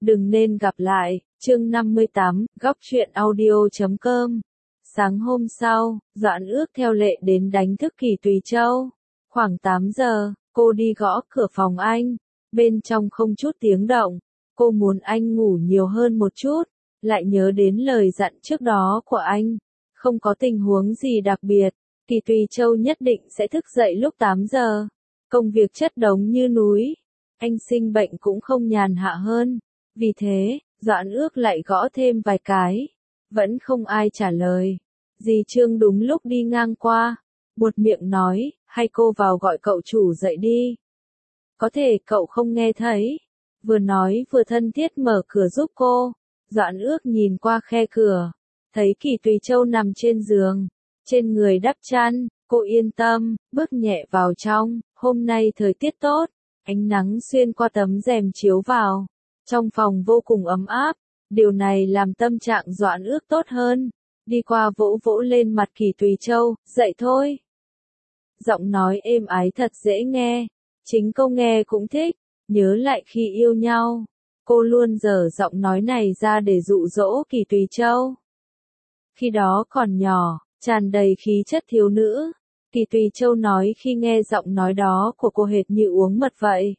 Đừng nên gặp lại, chương 58, góc truyện audio.com. Sáng hôm sau, Doãn Ước theo lệ đến đánh thức Kỳ Tùy Châu. Khoảng 8 giờ, cô đi gõ cửa phòng anh. Bên trong không chút tiếng động. Cô muốn anh ngủ nhiều hơn một chút. Lại nhớ đến lời dặn trước đó của anh. Không có tình huống gì đặc biệt. Kỳ Tùy Châu nhất định sẽ thức dậy lúc 8 giờ. Công việc chất đống như núi. Anh sinh bệnh cũng không nhàn hạ hơn. Vì thế, Doãn Ước lại gõ thêm vài cái. Vẫn không ai trả lời. Dì Trương đúng lúc đi ngang qua. Buột miệng nói, hay cô vào gọi cậu chủ dậy đi. Có thể cậu không nghe thấy. Vừa nói vừa thân thiết mở cửa giúp cô. Doãn Ước nhìn qua khe cửa. Thấy Kỳ Tùy Châu nằm trên giường. Trên người đắp chăn, cô yên tâm, bước nhẹ vào trong. Hôm nay thời tiết tốt. Ánh nắng xuyên qua tấm rèm chiếu vào. Trong phòng vô cùng ấm áp, điều này làm tâm trạng Doãn Ước tốt hơn. Đi qua vỗ vỗ lên mặt Kỳ Tùy Châu, dậy thôi. Giọng nói êm ái thật dễ nghe, chính cô nghe cũng thích, nhớ lại khi yêu nhau. Cô luôn dở giọng nói này ra để dụ dỗ Kỳ Tùy Châu. Khi đó còn nhỏ, tràn đầy khí chất thiếu nữ. Kỳ Tùy Châu nói khi nghe giọng nói đó của cô hệt như uống mật vậy.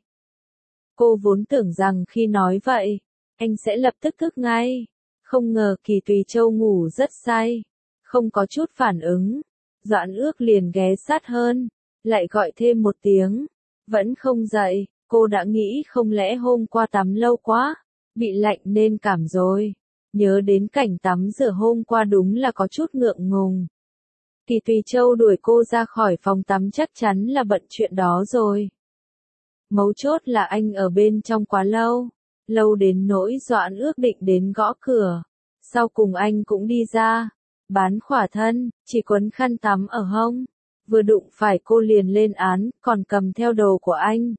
Cô vốn tưởng rằng khi nói vậy, anh sẽ lập tức thức ngay. Không ngờ Kỳ Tùy Châu ngủ rất say, không có chút phản ứng. Doãn Ước liền ghé sát hơn, lại gọi thêm một tiếng. Vẫn không dậy, cô đã nghĩ không lẽ hôm qua tắm lâu quá, bị lạnh nên cảm rồi. Nhớ đến cảnh tắm rửa hôm qua đúng là có chút ngượng ngùng. Kỳ Tùy Châu đuổi cô ra khỏi phòng tắm chắc chắn là bận chuyện đó rồi. Mấu chốt là anh ở bên trong quá lâu, lâu đến nỗi Doãn Ước định đến gõ cửa. Sau cùng anh cũng đi ra, bán khỏa thân, chỉ quấn khăn tắm ở hông. Vừa đụng phải cô liền lên án, còn cầm theo đồ của anh.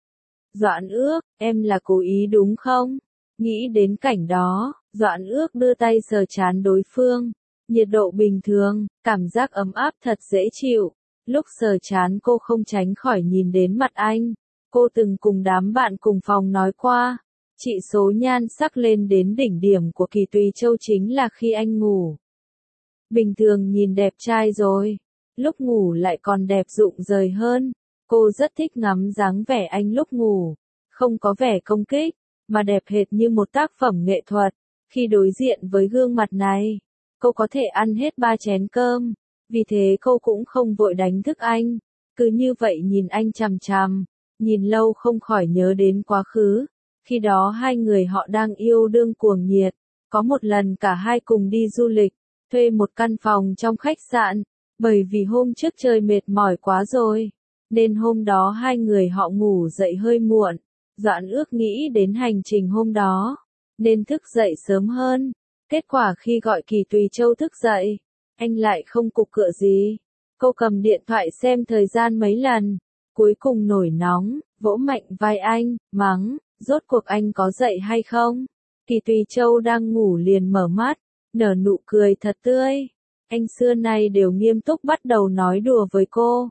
Doãn Ước, em là cố ý đúng không? Nghĩ đến cảnh đó, Doãn Ước đưa tay sờ trán đối phương. Nhiệt độ bình thường, cảm giác ấm áp thật dễ chịu. Lúc sờ trán cô không tránh khỏi nhìn đến mặt anh. Cô từng cùng đám bạn cùng phòng nói qua, chỉ số nhan sắc lên đến đỉnh điểm của Kỳ Tùy Châu chính là khi anh ngủ. Bình thường nhìn đẹp trai rồi, lúc ngủ lại còn đẹp rụng rời hơn. Cô rất thích ngắm dáng vẻ anh lúc ngủ, không có vẻ công kích, mà đẹp hệt như một tác phẩm nghệ thuật. Khi đối diện với gương mặt này, cô có thể ăn hết 3 chén cơm, vì thế cô cũng không vội đánh thức anh, cứ như vậy nhìn anh chằm chằm. Nhìn lâu không khỏi nhớ đến quá khứ, khi đó hai người họ đang yêu đương cuồng nhiệt, có một lần cả hai cùng đi du lịch, thuê một căn phòng trong khách sạn, bởi vì hôm trước chơi mệt mỏi quá rồi, nên hôm đó hai người họ ngủ dậy hơi muộn. Doãn Ước nghĩ đến hành trình hôm đó, nên thức dậy sớm hơn, kết quả khi gọi Kỳ Tùy Châu thức dậy, anh lại không cục cựa gì. Cô cầm điện thoại xem thời gian mấy lần. Cuối cùng nổi nóng, vỗ mạnh vai anh, mắng, rốt cuộc anh có dậy hay không? Kỳ Tùy Châu đang ngủ liền mở mắt, nở nụ cười thật tươi. Anh xưa nay đều nghiêm túc bắt đầu nói đùa với cô.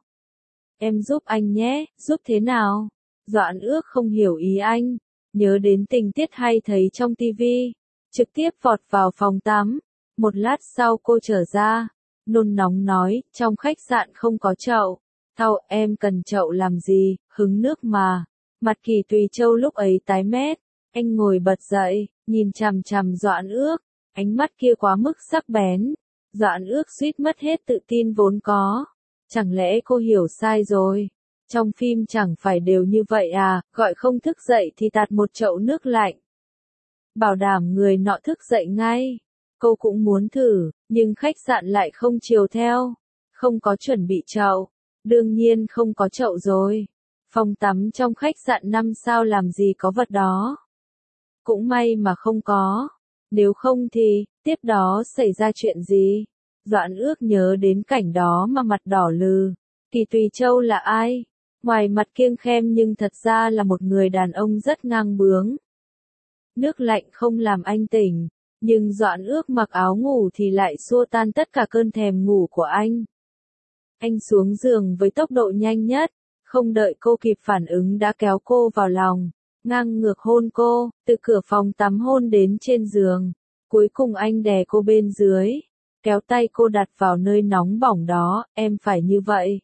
Em giúp anh nhé, giúp thế nào? Doãn Ước không hiểu ý anh, nhớ đến tình tiết hay thấy trong tivi, trực tiếp vọt vào phòng tắm. Một lát sau cô trở ra, nôn nóng nói, trong khách sạn không có chậu. Thao, em cần chậu làm gì, hứng nước mà. Mặt Kỳ Tùy Châu lúc ấy tái mét, anh ngồi bật dậy, nhìn chằm chằm Doãn Ước, ánh mắt kia quá mức sắc bén. Doãn Ước suýt mất hết tự tin vốn có. Chẳng lẽ cô hiểu sai rồi? Trong phim chẳng phải đều như vậy à, gọi không thức dậy thì tạt một chậu nước lạnh. Bảo đảm người nọ thức dậy ngay. Cô cũng muốn thử, nhưng khách sạn lại không chiều theo. Không có chuẩn bị chậu. Đương nhiên không có chậu rồi. Phòng tắm trong khách sạn 5 sao làm gì có vật đó. Cũng may mà không có. Nếu không thì, tiếp đó xảy ra chuyện gì? Doãn Ước nhớ đến cảnh đó mà mặt đỏ lừ. Kỳ Tùy Châu là ai? Ngoài mặt kiêng khem nhưng thật ra là một người đàn ông rất ngang bướng. Nước lạnh không làm anh tỉnh, nhưng Doãn Ước mặc áo ngủ thì lại xua tan tất cả cơn thèm ngủ của anh. Anh xuống giường với tốc độ nhanh nhất, không đợi cô kịp phản ứng đã kéo cô vào lòng, ngang ngược hôn cô, từ cửa phòng tắm hôn đến trên giường. Cuối cùng anh đè cô bên dưới, kéo tay cô đặt vào nơi nóng bỏng đó, em phải như vậy.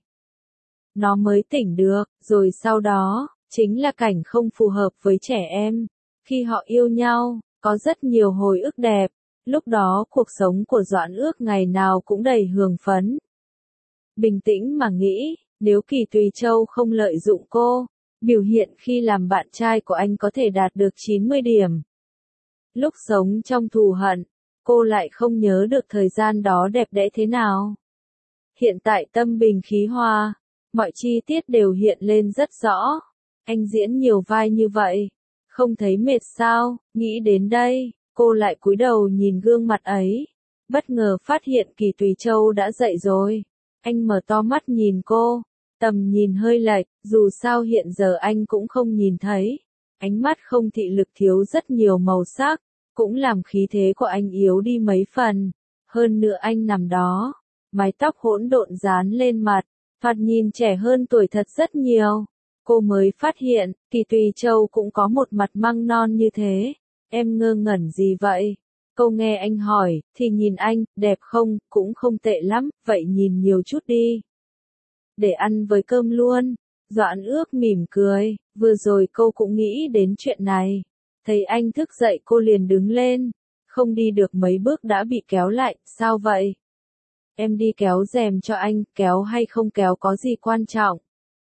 Nó mới tỉnh được, rồi sau đó, chính là cảnh không phù hợp với trẻ em. Khi họ yêu nhau, có rất nhiều hồi ức đẹp. Lúc đó cuộc sống của Doãn Ước ngày nào cũng đầy hương phấn. Bình tĩnh mà nghĩ, nếu Kỳ Tùy Châu không lợi dụng cô, biểu hiện khi làm bạn trai của anh có thể đạt được 90 điểm. Lúc sống trong thù hận, cô lại không nhớ được thời gian đó đẹp đẽ thế nào. Hiện tại tâm bình khí hòa, mọi chi tiết đều hiện lên rất rõ. Anh diễn nhiều vai như vậy, không thấy mệt sao? Nghĩ đến đây, cô lại cúi đầu nhìn gương mặt ấy, bất ngờ phát hiện Kỳ Tùy Châu đã dậy rồi. Anh mở to mắt nhìn cô, tầm nhìn hơi lệch, dù sao hiện giờ anh cũng không nhìn thấy. Ánh mắt không thị lực thiếu rất nhiều màu sắc, cũng làm khí thế của anh yếu đi mấy phần. Hơn nữa anh nằm đó, mái tóc hỗn độn dán lên mặt, thoạt nhìn trẻ hơn tuổi thật rất nhiều. Cô mới phát hiện, Kỳ Tùy Châu cũng có một mặt măng non như thế. Em ngơ ngẩn gì vậy? Cô nghe anh hỏi, thì nhìn anh, đẹp không, cũng không tệ lắm, vậy nhìn nhiều chút đi. Để ăn với cơm luôn. Doãn Ước mỉm cười, vừa rồi cô cũng nghĩ đến chuyện này. Thấy anh thức dậy cô liền đứng lên, không đi được mấy bước đã bị kéo lại, sao vậy? Em đi kéo rèm cho anh, kéo hay không kéo có gì quan trọng.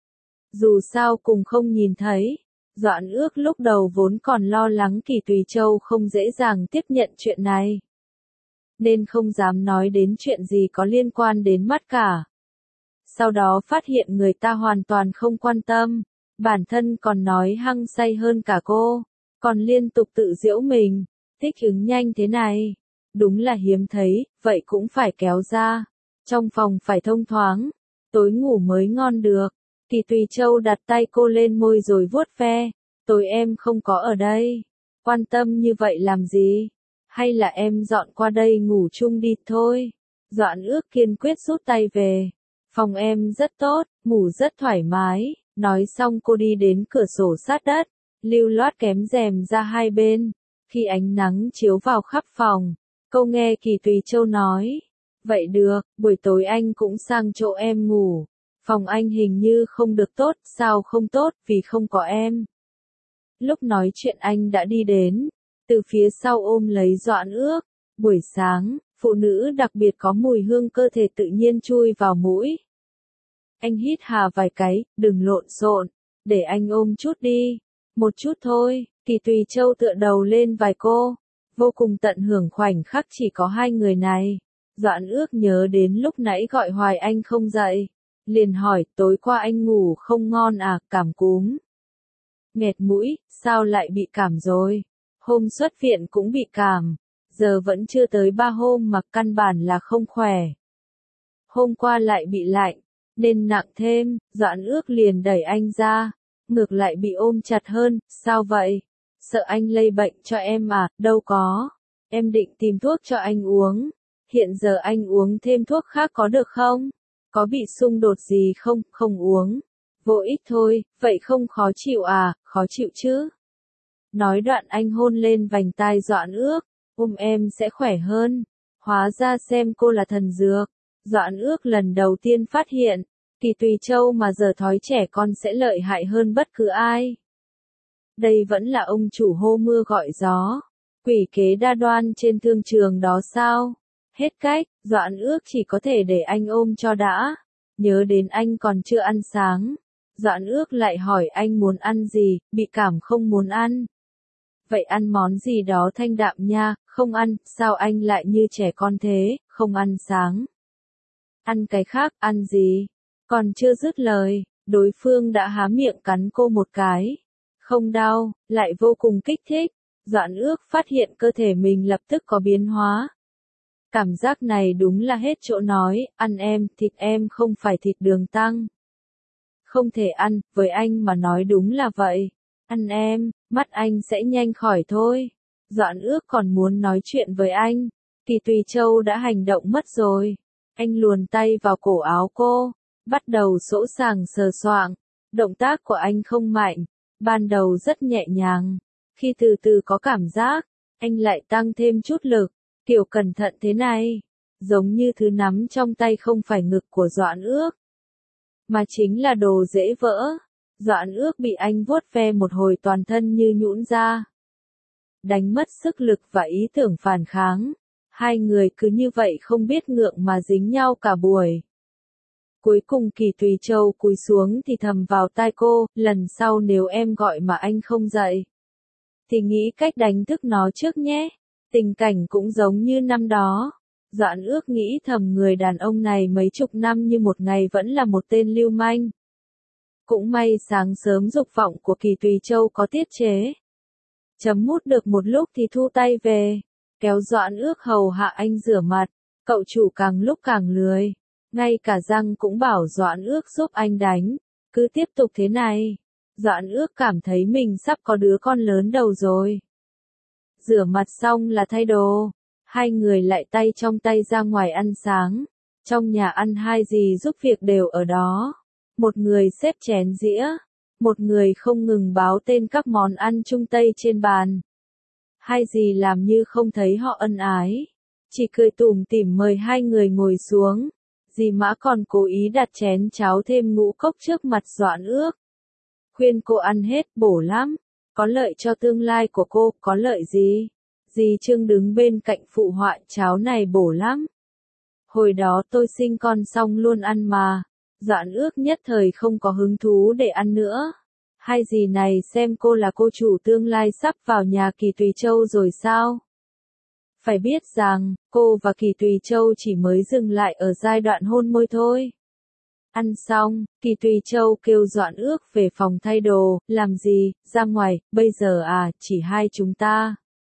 Dù sao cùng không nhìn thấy. Doãn Ước lúc đầu vốn còn lo lắng Kỳ Tùy Châu không dễ dàng tiếp nhận chuyện này, nên không dám nói đến chuyện gì có liên quan đến mắt cả. Sau đó phát hiện người ta hoàn toàn không quan tâm, bản thân còn nói hăng say hơn cả cô, còn liên tục tự giễu mình, thích ứng nhanh thế này, đúng là hiếm thấy, vậy cũng phải kéo ra, trong phòng phải thông thoáng, tối ngủ mới ngon được. Kỳ Tùy Châu đặt tay cô lên môi rồi vuốt ve, tối em không có ở đây, quan tâm như vậy làm gì, hay là em dọn qua đây ngủ chung đi thôi. Doãn Ước kiên quyết rút tay về, phòng em rất tốt, ngủ rất thoải mái, nói xong cô đi đến cửa sổ sát đất, lưu loát kém rèm ra hai bên, khi ánh nắng chiếu vào khắp phòng, cô nghe Kỳ Tùy Châu nói, vậy được, buổi tối anh cũng sang chỗ em ngủ. Phòng anh hình như không được tốt, sao không tốt, vì không có em. Lúc nói chuyện anh đã đi đến, từ phía sau ôm lấy Doãn Ước. Buổi sáng, phụ nữ đặc biệt có mùi hương cơ thể tự nhiên chui vào mũi. Anh hít hà vài cái, đừng lộn xộn, để anh ôm chút đi. Một chút thôi, Kỳ Tùy Châu tựa đầu lên vai cô, vô cùng tận hưởng khoảnh khắc chỉ có hai người này. Doãn Ước nhớ đến lúc nãy gọi hoài anh không dậy. Liền hỏi, tối qua anh ngủ không ngon à, cảm cúm. Nghẹt mũi, sao lại bị cảm rồi? Hôm xuất viện cũng bị cảm, giờ vẫn chưa tới 3 hôm mà căn bản là không khỏe. Hôm qua lại bị lạnh, nên nặng thêm, Doãn Ước liền đẩy anh ra, ngược lại bị ôm chặt hơn, sao vậy? Sợ anh lây bệnh cho em à, đâu có. Em định tìm thuốc cho anh uống, hiện giờ anh uống thêm thuốc khác có được không? Có bị xung đột gì không, không uống. Vô ích thôi, vậy không khó chịu à, khó chịu chứ. Nói đoạn anh hôn lên vành tai Doãn Ước, em sẽ khỏe hơn. Hóa ra xem cô là thần dược. Doãn Ước lần đầu tiên phát hiện, Kỳ Tùy Châu mà giờ thói trẻ con sẽ lợi hại hơn bất cứ ai. Đây vẫn là ông chủ hô mưa gọi gió, quỷ kế đa đoan trên thương trường đó sao? Hết cách, Doãn Ước chỉ có thể để anh ôm cho đã. Nhớ đến anh còn chưa ăn sáng. Doãn Ước lại hỏi anh muốn ăn gì, bị cảm không muốn ăn. Vậy ăn món gì đó thanh đạm nha, không ăn, sao anh lại như trẻ con thế, không ăn sáng. Ăn cái khác, ăn gì? Còn chưa dứt lời, đối phương đã há miệng cắn cô một cái. Không đau, lại vô cùng kích thích. Doãn Ước phát hiện cơ thể mình lập tức có biến hóa. Cảm giác này đúng là hết chỗ nói, ăn em, thịt em không phải thịt đường tăng. Không thể ăn, với anh mà nói đúng là vậy. Ăn em, mắt anh sẽ nhanh khỏi thôi. Doãn Ước còn muốn nói chuyện với anh. Kỳ Tùy Châu đã hành động mất rồi. Anh luồn tay vào cổ áo cô, bắt đầu sỗ sàng sờ soạng. Động tác của anh không mạnh, Ban đầu rất nhẹ nhàng, khi từ từ có cảm giác, anh lại tăng thêm chút lực, kiểu cẩn thận thế này, giống như thứ nắm trong tay không phải ngực của Doãn Ước, mà chính là đồ dễ vỡ. Doãn Ước bị anh vuốt ve một hồi toàn thân như nhũn ra, đánh mất sức lực và ý tưởng phản kháng. Hai người cứ như vậy không biết ngượng mà dính nhau cả buổi. Cuối cùng Kỳ Tùy Châu cúi xuống thì thầm vào tai cô, lần sau nếu em gọi mà anh không dậy, thì nghĩ cách đánh thức nó trước nhé. Tình cảnh cũng giống như năm đó. Doãn Ước nghĩ thầm người đàn ông này mấy chục năm như một ngày vẫn là một tên lưu manh. Cũng may sáng sớm dục vọng của Kỳ Tùy Châu có tiết chế. Chấm mút được một lúc thì thu tay về, kéo Doãn Ước hầu hạ anh rửa mặt. Cậu chủ càng lúc càng lười, ngay cả răng cũng bảo Doãn Ước giúp anh đánh. Cứ tiếp tục thế này, Doãn Ước cảm thấy mình sắp có đứa con lớn đầu rồi. Rửa mặt xong là thay đồ, hai người lại tay trong tay ra ngoài ăn sáng. Trong nhà ăn hai dì giúp việc đều ở đó. Một người xếp chén dĩa, một người không ngừng báo tên các món ăn Trung Tây trên bàn. Hai dì làm như không thấy họ ân ái, chỉ cười tủm tỉm mời hai người ngồi xuống. Dì Mã còn cố ý đặt chén cháo thêm ngũ cốc trước mặt Doãn Ước, khuyên cô ăn hết, bổ lắm, có lợi cho tương lai của cô. Có lợi gì? Dì Trương đứng bên cạnh phụ họa, cháo này bổ lắm. Hồi đó tôi sinh con xong luôn ăn mà. Doãn Ước nhất thời không có hứng thú để ăn nữa. Hai dì này xem cô là cô chủ tương lai sắp vào nhà Kỳ Tùy Châu rồi sao? Phải biết rằng, cô và Kỳ Tùy Châu chỉ mới dừng lại ở giai đoạn hôn môi thôi. Ăn xong, Kỳ Tùy Châu kêu Doãn Ước về phòng thay đồ. Làm gì, ra ngoài, bây giờ à, chỉ hai chúng ta.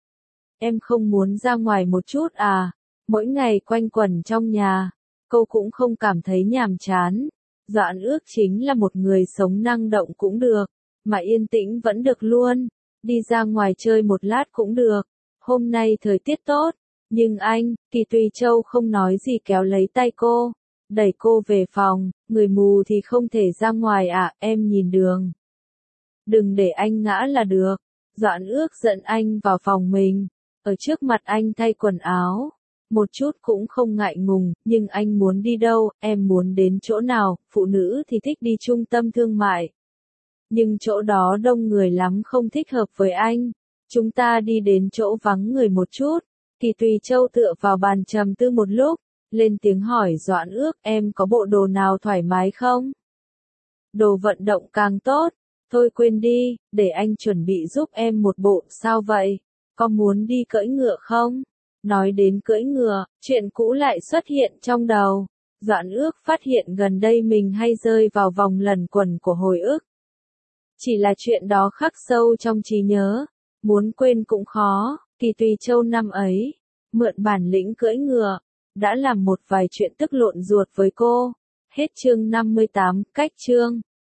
Em không muốn ra ngoài một chút à? Mỗi ngày quanh quẩn trong nhà, cô cũng không cảm thấy nhàm chán. Doãn Ước chính là một người sống năng động cũng được, mà yên tĩnh vẫn được luôn. Đi ra ngoài chơi một lát cũng được. Hôm nay thời tiết tốt, nhưng anh, Kỳ Tùy Châu không nói gì kéo lấy tay cô, đẩy cô về phòng. Người mù thì không thể ra ngoài à, em nhìn đường. Đừng để anh ngã là được. Doãn Ước dẫn anh vào phòng mình, ở trước mặt anh thay quần áo. Một chút cũng không ngại ngùng, nhưng anh muốn đi đâu, em muốn đến chỗ nào? Phụ nữ thì thích đi trung tâm thương mại, nhưng chỗ đó đông người lắm, không thích hợp với anh. Chúng ta đi đến chỗ vắng người một chút. Kỳ Tùy Châu tựa vào bàn trầm tư một lúc, lên tiếng hỏi Doãn Ước, em có bộ đồ nào thoải mái không? Đồ vận động càng tốt. Thôi quên đi, để anh chuẩn bị giúp em một bộ. Sao vậy? Có muốn đi cưỡi ngựa không? Nói đến cưỡi ngựa, chuyện cũ lại xuất hiện trong đầu. Doãn Ước phát hiện gần đây mình hay rơi vào vòng luẩn quẩn của hồi ức. Chỉ là chuyện đó khắc sâu trong trí nhớ, muốn quên cũng khó. Kỳ Tùy Châu năm ấy, mượn bản lĩnh cưỡi ngựa, đã làm một vài chuyện tức lộn ruột với cô. Hết chương 58, cách chương.